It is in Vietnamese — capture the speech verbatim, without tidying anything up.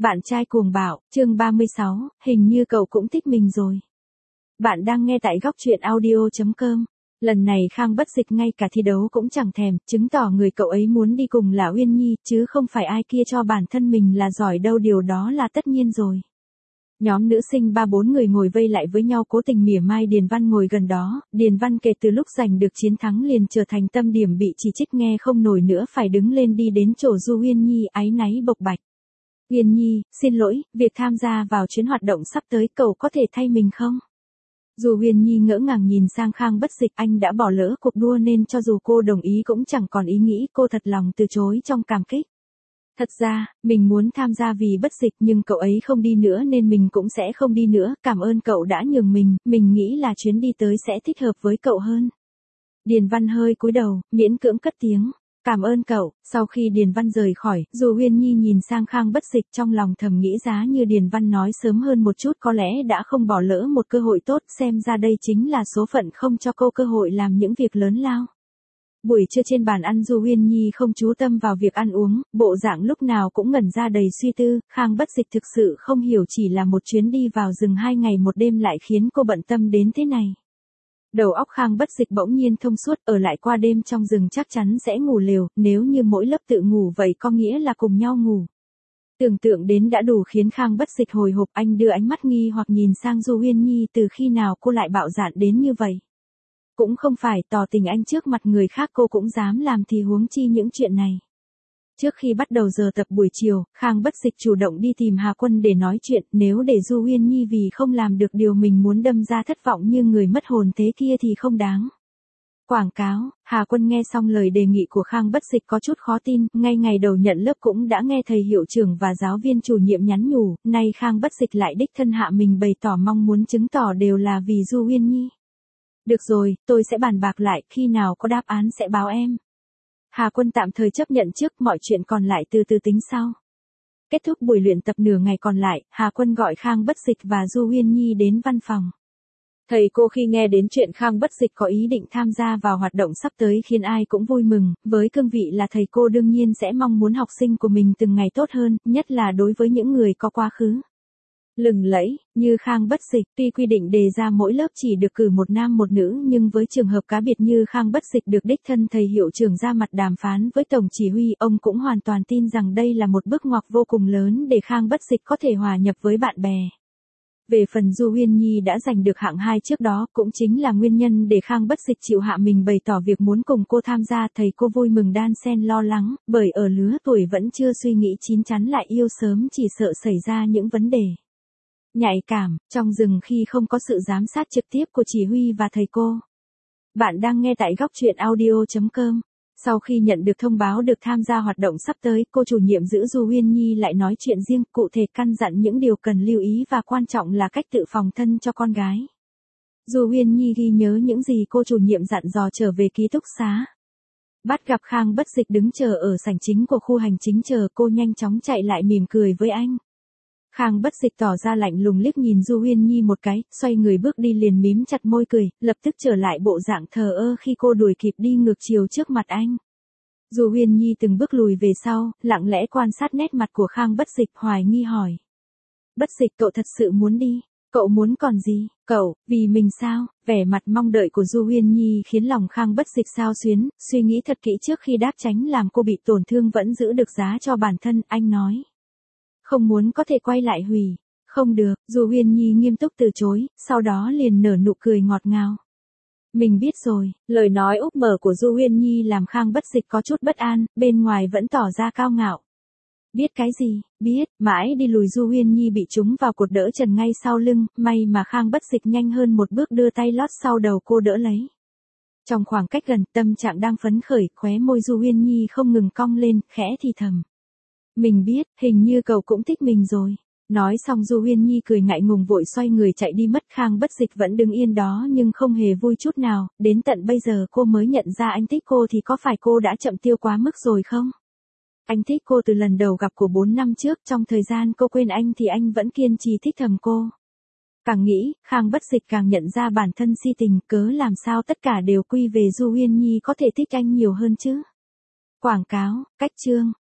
Bạn trai cuồng bạo, chương ba mươi sáu, hình như cậu cũng thích mình rồi. Bạn đang nghe tại góc truyện audio chấm com. Lần này Khang Bất Dịch ngay cả thi đấu cũng chẳng thèm, chứng tỏ người cậu ấy muốn đi cùng là Uyên Nhi, chứ không phải ai kia cho bản thân mình là giỏi đâu, điều đó là tất nhiên rồi. Nhóm nữ sinh ba bốn người ngồi vây lại với nhau cố tình mỉa mai Điền Văn ngồi gần đó, Điền Văn kể từ lúc giành được chiến thắng liền trở thành tâm điểm bị chỉ trích, nghe không nổi nữa phải đứng lên đi đến chỗ Du Uyên Nhi áy náy bộc bạch. Uyên Nhi, xin lỗi, việc tham gia vào chuyến hoạt động sắp tới cậu có thể thay mình không? Dù Uyên Nhi ngỡ ngàng nhìn sang Khang Bất Dịch, anh đã bỏ lỡ cuộc đua nên cho dù cô đồng ý cũng chẳng còn ý nghĩ, cô thật lòng từ chối trong cảm kích. Thật ra, mình muốn tham gia vì Bất Dịch nhưng cậu ấy không đi nữa nên mình cũng sẽ không đi nữa, cảm ơn cậu đã nhường mình, mình nghĩ là chuyến đi tới sẽ thích hợp với cậu hơn. Điền Văn hơi cúi đầu, miễn cưỡng cất tiếng. Cảm ơn cậu. Sau khi Điền Văn rời khỏi, dù Uyên Nhi nhìn sang Khang Bất Dịch trong lòng thầm nghĩ giá như Điền Văn nói sớm hơn một chút có lẽ đã không bỏ lỡ một cơ hội tốt, xem ra đây chính là số phận không cho cô cơ hội làm những việc lớn lao. Buổi trưa trên bàn ăn Du Uyên Nhi không chú tâm vào việc ăn uống, bộ dạng lúc nào cũng ngẩn ra đầy suy tư, Khang Bất Dịch thực sự không hiểu chỉ là một chuyến đi vào rừng hai ngày một đêm lại khiến cô bận tâm đến thế này. Đầu óc Khang Bất Dịch bỗng nhiên thông suốt, ở lại qua đêm trong rừng chắc chắn sẽ ngủ lều, nếu như mỗi lớp tự ngủ vậy có nghĩa là cùng nhau ngủ. Tưởng tượng đến đã đủ khiến Khang Bất Dịch hồi hộp, anh đưa ánh mắt nghi hoặc nhìn sang Du Uyên Nhi, từ khi nào cô lại bạo dạn đến như vậy. Cũng không phải tỏ tình anh trước mặt người khác cô cũng dám làm thì huống chi những chuyện này. Trước khi bắt đầu giờ tập buổi chiều, Khang Bất Dịch chủ động đi tìm Hà Quân để nói chuyện, nếu để Du Uyên Nhi vì không làm được điều mình muốn đâm ra thất vọng như người mất hồn thế kia thì không đáng. Quảng cáo, Hà Quân nghe xong lời đề nghị của Khang Bất Dịch có chút khó tin, ngay ngày đầu nhận lớp cũng đã nghe thầy hiệu trưởng và giáo viên chủ nhiệm nhắn nhủ, nay Khang Bất Dịch lại đích thân hạ mình bày tỏ mong muốn chứng tỏ đều là vì Du Uyên Nhi. Được rồi, tôi sẽ bàn bạc lại, khi nào có đáp án sẽ báo em. Hà Quân tạm thời chấp nhận trước, mọi chuyện còn lại từ từ tính sau. Kết thúc buổi luyện tập nửa ngày còn lại, Hà Quân gọi Khang Bất Dịch và Du Uyên Nhi đến văn phòng. Thầy cô khi nghe đến chuyện Khang Bất Dịch có ý định tham gia vào hoạt động sắp tới khiến ai cũng vui mừng, với cương vị là thầy cô đương nhiên sẽ mong muốn học sinh của mình từng ngày tốt hơn, nhất là đối với những người có quá khứ lừng lẫy, như Khang Bất Dịch. Tuy quy định đề ra mỗi lớp chỉ được cử một nam một nữ nhưng với trường hợp cá biệt như Khang Bất Dịch được đích thân thầy hiệu trưởng ra mặt đàm phán với tổng chỉ huy, ông cũng hoàn toàn tin rằng đây là một bước ngoặt vô cùng lớn để Khang Bất Dịch có thể hòa nhập với bạn bè. Về phần Du Uyên Nhi đã giành được hạng hai trước đó cũng chính là nguyên nhân để Khang Bất Dịch chịu hạ mình bày tỏ việc muốn cùng cô tham gia, thầy cô vui mừng đan xen lo lắng, bởi ở lứa tuổi vẫn chưa suy nghĩ chín chắn lại yêu sớm chỉ sợ xảy ra những vấn đề nhạy cảm, trong rừng khi không có sự giám sát trực tiếp của chỉ huy và thầy cô. Bạn đang nghe tại góc truyện audio chấm com. Sau khi nhận được thông báo được tham gia hoạt động sắp tới, cô chủ nhiệm giữ Du Uyên Nhi lại nói chuyện riêng, cụ thể căn dặn những điều cần lưu ý và quan trọng là cách tự phòng thân cho con gái. Du Uyên Nhi ghi nhớ những gì cô chủ nhiệm dặn dò trở về ký túc xá. Bắt gặp Khang Bất Dịch đứng chờ ở sảnh chính của khu hành chính chờ, cô nhanh chóng chạy lại mỉm cười với anh. Khang Bất Dịch tỏ ra lạnh lùng liếc nhìn Du Uyên Nhi một cái, xoay người bước đi liền mím chặt môi cười, lập tức trở lại bộ dạng thờ ơ khi cô đuổi kịp đi ngược chiều trước mặt anh. Du Uyên Nhi từng bước lùi về sau, lặng lẽ quan sát nét mặt của Khang Bất Dịch, hoài nghi hỏi. Bất Dịch, cậu thật sự muốn đi? Cậu muốn còn gì? Cậu, vì mình sao? Vẻ mặt mong đợi của Du Uyên Nhi khiến lòng Khang Bất Dịch xao xuyến, suy nghĩ thật kỹ trước khi đáp, tránh làm cô bị tổn thương vẫn giữ được giá cho bản thân, anh nói. Không muốn có thể quay lại hủy. Không được, Du Uyên Nhi nghiêm túc từ chối, sau đó liền nở nụ cười ngọt ngào. Mình biết rồi, lời nói úp mở của Du Uyên Nhi làm Khang Bất Dịch có chút bất an, bên ngoài vẫn tỏ ra cao ngạo. Biết cái gì? Biết, mãi đi lùi Du Uyên Nhi bị trúng vào cột đỡ trần ngay sau lưng, may mà Khang Bất Dịch nhanh hơn một bước đưa tay lót sau đầu cô đỡ lấy. Trong khoảng cách gần, tâm trạng đang phấn khởi, khóe môi Du Uyên Nhi không ngừng cong lên, khẽ thì thầm. Mình biết, hình như cậu cũng thích mình rồi. Nói xong Du Uyên Nhi cười ngại ngùng vội xoay người chạy đi mất. Khang Bất Dịch vẫn đứng yên đó nhưng không hề vui chút nào, đến tận bây giờ cô mới nhận ra anh thích cô thì có phải cô đã chậm tiêu quá mức rồi không? Anh thích cô từ lần đầu gặp của bốn năm trước, trong thời gian cô quên anh thì anh vẫn kiên trì thích thầm cô. Càng nghĩ, Khang Bất Dịch càng nhận ra bản thân si tình, cớ làm sao tất cả đều quy về Du Uyên Nhi có thể thích anh nhiều hơn chứ? Quảng cáo, cách chương.